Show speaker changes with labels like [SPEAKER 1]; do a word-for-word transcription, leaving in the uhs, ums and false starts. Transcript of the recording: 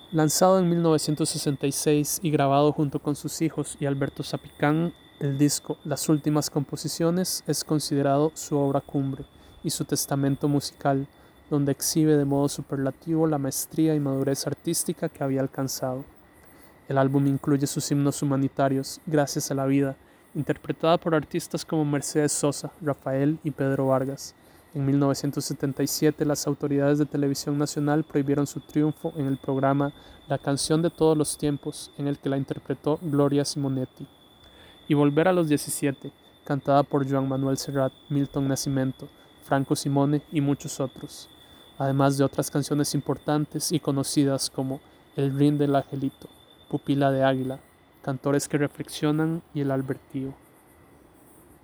[SPEAKER 1] Lanzado en mil novecientos sesenta y seis y grabado junto con sus hijos y Alberto Zapicán, el disco Las Últimas Composiciones es considerado su obra cumbre y su testamento musical, donde exhibe de modo superlativo la maestría y madurez artística que había alcanzado. El álbum incluye sus himnos humanitarios, Gracias a la Vida, interpretada por artistas como Mercedes Sosa, Rafael y Pedro Vargas. En mil novecientos setenta y siete, las autoridades de Televisión Nacional prohibieron su triunfo en el programa La Canción de Todos los Tiempos, en el que la interpretó Gloria Simonetti. Y Volver a los diecisiete, cantada por Joan Manuel Serrat, Milton Nascimento, Franco Simone y muchos otros, además de otras canciones importantes y conocidas como El Rin del Angelito, Pupila de Águila, Cantores que Reflexionan y El Albertío.